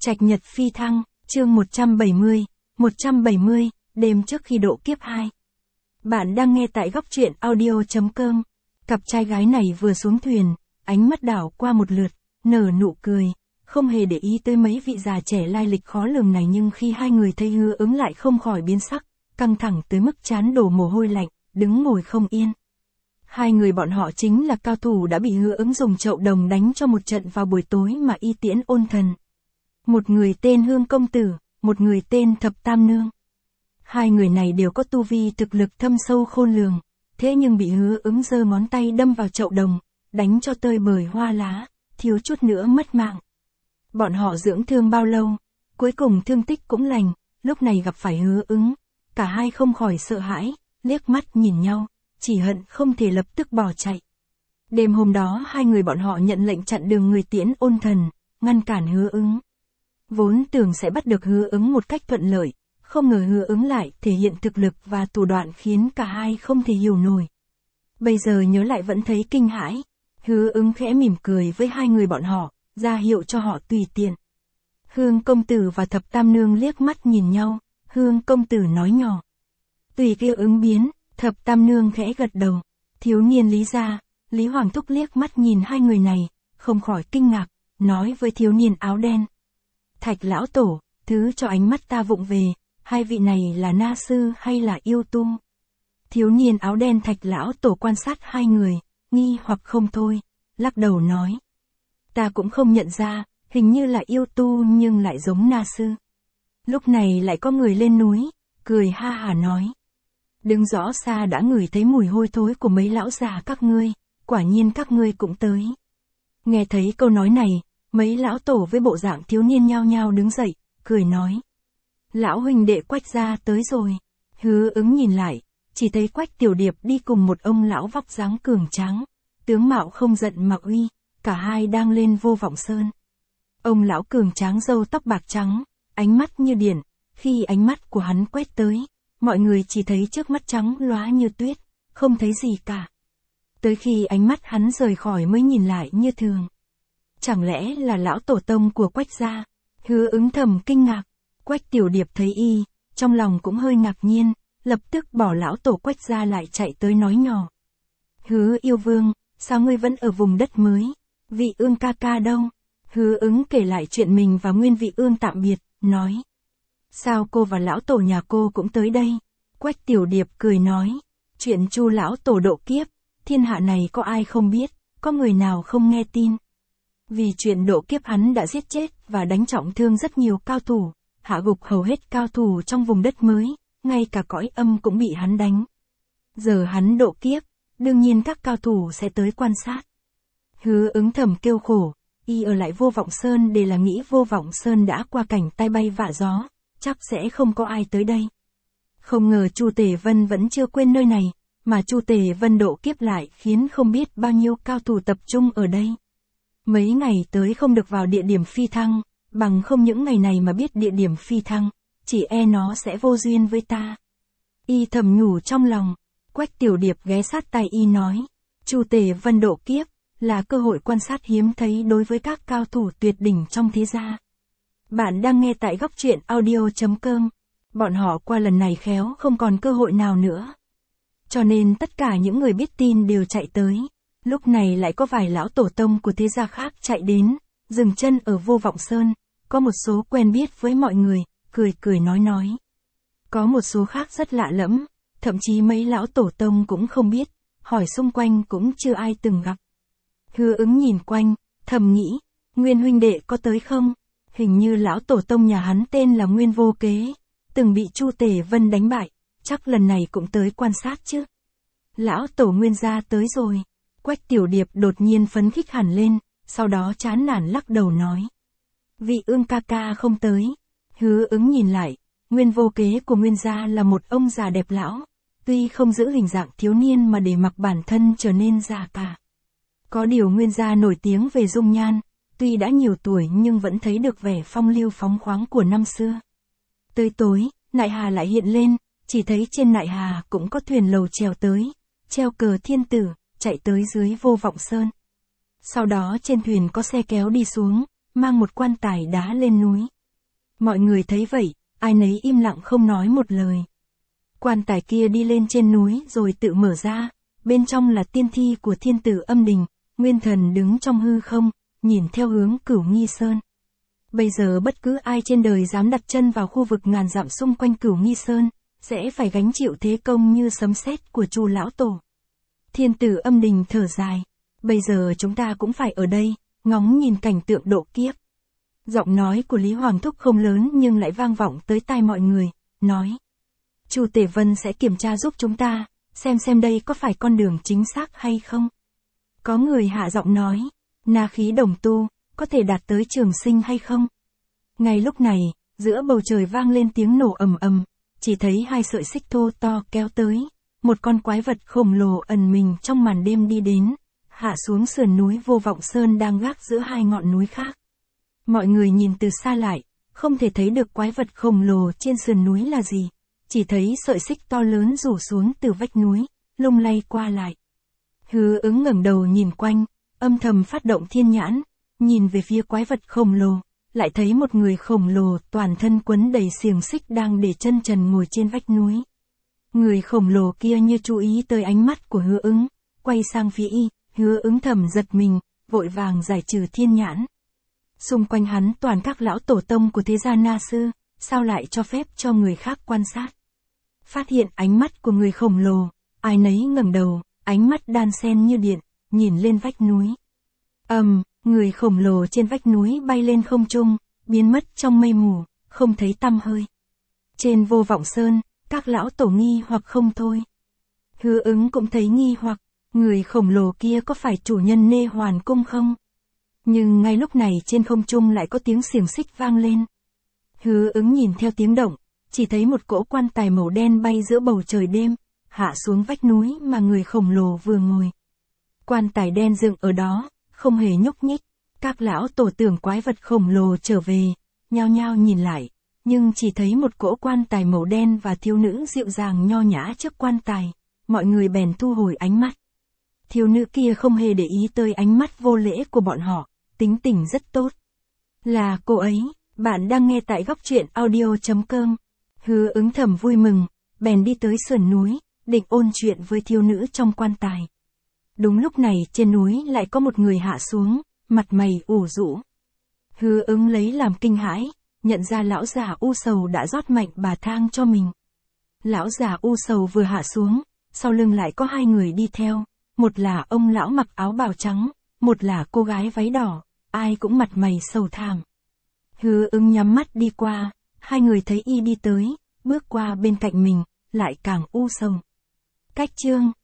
Trạch Nhật Phi Thăng, chương 170, đêm trước khi độ kiếp 2. Bạn đang nghe tại góc truyện audio.com. Cặp trai gái này vừa xuống thuyền, ánh mắt đảo qua một lượt, nở nụ cười, không hề để ý tới mấy vị già trẻ lai lịch khó lường này, nhưng khi hai người thấy Hứa Ứng lại không khỏi biến sắc, căng thẳng tới mức trán đổ mồ hôi lạnh, đứng ngồi không yên. Hai người bọn họ chính là cao thủ đã bị Hứa Ứng dùng chậu đồng đánh cho một trận vào buổi tối mà y tiễn ôn thần. Một người tên Hương Công Tử, một người tên Thập Tam Nương. Hai người này đều có tu vi thực lực thâm sâu khôn lường, thế nhưng bị Hứa Ứng giơ ngón tay đâm vào chậu đồng, đánh cho tơi bời hoa lá, thiếu chút nữa mất mạng. Bọn họ dưỡng thương bao lâu, cuối cùng thương tích cũng lành, lúc này gặp phải Hứa Ứng, cả hai không khỏi sợ hãi, liếc mắt nhìn nhau, chỉ hận không thể lập tức bỏ chạy. Đêm hôm đó hai người bọn họ nhận lệnh chặn đường người tiễn ôn thần, ngăn cản Hứa Ứng. Vốn tưởng sẽ bắt được Hứa Ứng một cách thuận lợi, không ngờ Hứa Ứng lại thể hiện thực lực và thủ đoạn khiến cả hai không thể hiểu nổi. Bây giờ nhớ lại vẫn thấy kinh hãi. Hứa Ứng khẽ mỉm cười với hai người bọn họ, ra hiệu cho họ tùy tiện. Hương Công Tử và Thập Tam Nương liếc mắt nhìn nhau, Hương Công Tử nói nhỏ. Tùy kia ứng biến, Thập Tam Nương khẽ gật đầu. Thiếu niên Lý gia, Lý Hoàng Thúc liếc mắt nhìn hai người này, không khỏi kinh ngạc, nói với thiếu niên áo đen. Thạch lão tổ, thứ cho ánh mắt ta vụng về, hai vị này là na sư hay là yêu tu? Thiếu niên áo đen Thạch lão tổ quan sát hai người, nghi hoặc không thôi, lắc đầu nói. Ta cũng không nhận ra, hình như là yêu tu nhưng lại giống na sư. Lúc này lại có người lên núi, cười ha hả nói. Đứng rõ xa đã ngửi thấy mùi hôi thối của mấy lão già các ngươi, quả nhiên các ngươi cũng tới. Nghe thấy câu nói này, mấy lão tổ với bộ dạng thiếu niên nhao nhao đứng dậy, cười nói. Lão huynh đệ Quách gia tới rồi. Hứa Ứng nhìn lại, chỉ thấy Quách Tiểu Điệp đi cùng một ông lão vóc dáng cường tráng, tướng mạo không giận mà uy, cả hai đang lên Vô Vọng Sơn. Ông lão cường tráng râu tóc bạc trắng, ánh mắt như điện, khi ánh mắt của hắn quét tới, mọi người chỉ thấy trước mắt trắng lóa như tuyết, không thấy gì cả. Tới khi ánh mắt hắn rời khỏi mới nhìn lại như thường. Chẳng lẽ là lão tổ tông của Quách gia? Hứa Ứng thầm kinh ngạc. Quách Tiểu Điệp thấy y, trong lòng cũng hơi ngạc nhiên, lập tức bỏ lão tổ Quách gia lại chạy tới nói nhỏ. Hứa yêu vương, sao ngươi vẫn ở vùng đất mới? Vị Ương ca ca đâu? Hứa Ứng kể lại chuyện mình và Nguyên Vị Ương tạm biệt, nói. Sao cô và lão tổ nhà cô cũng tới đây? Quách Tiểu Điệp cười nói. Chuyện Chu lão tổ độ kiếp, thiên hạ này có ai không biết, có người nào không nghe tin. Vì chuyện độ kiếp hắn đã giết chết và đánh trọng thương rất nhiều cao thủ, hạ gục hầu hết cao thủ trong vùng đất mới, ngay cả cõi âm cũng bị hắn đánh. Giờ hắn độ kiếp, đương nhiên các cao thủ sẽ tới quan sát. Hứa Ứng thầm kêu khổ, y ở lại Vô Vọng Sơn để là nghĩ Vô Vọng Sơn đã qua cảnh tai bay vạ gió, chắc sẽ không có ai tới đây. Không ngờ Chu Tề Vân vẫn chưa quên nơi này, mà Chu Tề Vân độ kiếp lại khiến không biết bao nhiêu cao thủ tập trung ở đây. Mấy ngày tới không được vào địa điểm phi thăng, bằng không những ngày này mà biết địa điểm phi thăng, chỉ e nó sẽ vô duyên với ta. Y thầm nhủ trong lòng. Quách Tiểu Điệp ghé sát tai y nói. Chu Tề Vân độ kiếp, là cơ hội quan sát hiếm thấy đối với các cao thủ tuyệt đỉnh trong thế gia. Bạn đang nghe tại góc truyện audio.com. Bọn họ qua lần này khéo không còn cơ hội nào nữa. Cho nên tất cả những người biết tin đều chạy tới. Lúc này lại có vài lão tổ tông của thế gia khác chạy đến, dừng chân ở Vô Vọng Sơn, có một số quen biết với mọi người, cười cười nói. Có một số khác rất lạ lẫm, thậm chí mấy lão tổ tông cũng không biết, hỏi xung quanh cũng chưa ai từng gặp. Hứa Ứng nhìn quanh, thầm nghĩ, Nguyên huynh đệ có tới không? Hình như lão tổ tông nhà hắn tên là Nguyên Vô Kế, từng bị Chu Tề Vân đánh bại, chắc lần này cũng tới quan sát chứ. Lão tổ Nguyên gia tới rồi. Quách Tiểu Điệp đột nhiên phấn khích hẳn lên, sau đó chán nản lắc đầu nói. Vị Ương ca ca không tới. Hứa Ứng nhìn lại, Nguyên Vô Kế của Nguyên gia là một ông già đẹp lão, tuy không giữ hình dạng thiếu niên mà để mặc bản thân trở nên già cả. Có điều Nguyên gia nổi tiếng về dung nhan, tuy đã nhiều tuổi nhưng vẫn thấy được vẻ phong lưu phóng khoáng của năm xưa. Tới tối, nại hà lại hiện lên, chỉ thấy trên nại hà cũng có thuyền lầu chèo tới, treo cờ thiên tử, chạy tới dưới Vô Vọng Sơn. Sau đó trên thuyền có xe kéo đi xuống, mang một quan tài đá lên núi. Mọi người thấy vậy, ai nấy im lặng không nói một lời. Quan tài kia đi lên trên núi rồi tự mở ra, bên trong là tiên thi của thiên tử Âm Đình, Nguyên Thần đứng trong hư không, nhìn theo hướng Cửu Nghi Sơn. Bây giờ bất cứ ai trên đời dám đặt chân vào khu vực ngàn dặm xung quanh Cửu Nghi Sơn, sẽ phải gánh chịu thế công như sấm sét của Chu lão tổ. Thiên tử Âm Đình thở dài, bây giờ chúng ta cũng phải ở đây, ngóng nhìn cảnh tượng độ kiếp. Giọng nói của Lý Hoàng Thúc không lớn nhưng lại vang vọng tới tai mọi người, nói. Chu Tề Vân sẽ kiểm tra giúp chúng ta, xem đây có phải con đường chính xác hay không. Có người hạ giọng nói, na khí đồng tu, có thể đạt tới trường sinh hay không? Ngay lúc này, giữa bầu trời vang lên tiếng nổ ầm ầm, chỉ thấy hai sợi xích thô to kéo tới, một con quái vật khổng lồ ẩn mình trong màn đêm đi đến, hạ xuống sườn núi Vô Vọng Sơn đang gác giữa hai ngọn núi khác. Mọi người nhìn từ xa lại, không thể thấy được quái vật khổng lồ trên sườn núi là gì, chỉ thấy sợi xích to lớn rủ xuống từ vách núi, lung lay qua lại. Hứa Ứng ngẩng đầu nhìn quanh, âm thầm phát động thiên nhãn, nhìn về phía quái vật khổng lồ, lại thấy một người khổng lồ toàn thân quấn đầy xiềng xích đang để chân trần ngồi trên vách núi. Người khổng lồ kia như chú ý tới ánh mắt của Hứa Ứng, quay sang phía y, Hứa Ứng thầm giật mình, vội vàng giải trừ thiên nhãn. Xung quanh hắn toàn các lão tổ tông của thế gia Na Sư, sao lại cho phép cho người khác quan sát. Phát hiện ánh mắt của người khổng lồ, ai nấy ngẩng đầu, ánh mắt đan xen như điện, nhìn lên vách núi. Người khổng lồ trên vách núi bay lên không trung, biến mất trong mây mù, không thấy tăm hơi. Trên Vô Vọng Sơn, các lão tổ nghi hoặc không thôi. Hứa Ứng cũng thấy nghi hoặc, người khổng lồ kia có phải chủ nhân Nê Hoàn Cung không? Nhưng ngay lúc này trên không trung lại có tiếng xiềng xích vang lên. Hứa Ứng nhìn theo tiếng động, chỉ thấy một cỗ quan tài màu đen bay giữa bầu trời đêm, hạ xuống vách núi mà người khổng lồ vừa ngồi. Quan tài đen dựng ở đó, không hề nhúc nhích. Các lão tổ tưởng quái vật khổng lồ trở về, nhao nhao nhìn lại, nhưng chỉ thấy một cỗ quan tài màu đen và thiếu nữ dịu dàng nho nhã trước quan tài, mọi người bèn thu hồi ánh mắt. Thiếu nữ kia không hề để ý tới ánh mắt vô lễ của bọn họ, tính tình rất tốt. Là cô ấy, bạn đang nghe tại góc truyện audio.com. Hứa Ứng thầm vui mừng, bèn đi tới sườn núi, định ôn chuyện với thiếu nữ trong quan tài. Đúng lúc này trên núi lại có một người hạ xuống, mặt mày ủ rũ. Hứa Ứng lấy làm kinh hãi, nhận ra lão già u sầu đã rót mạnh bà thang cho mình. Lão già u sầu vừa hạ xuống, sau lưng lại có hai người đi theo, một là ông lão mặc áo bào trắng, một là cô gái váy đỏ, ai cũng mặt mày sầu thảm. Hứa Ứng nhắm mắt đi qua, hai người thấy y đi tới, bước qua bên cạnh mình, lại càng u sầu. Cách chương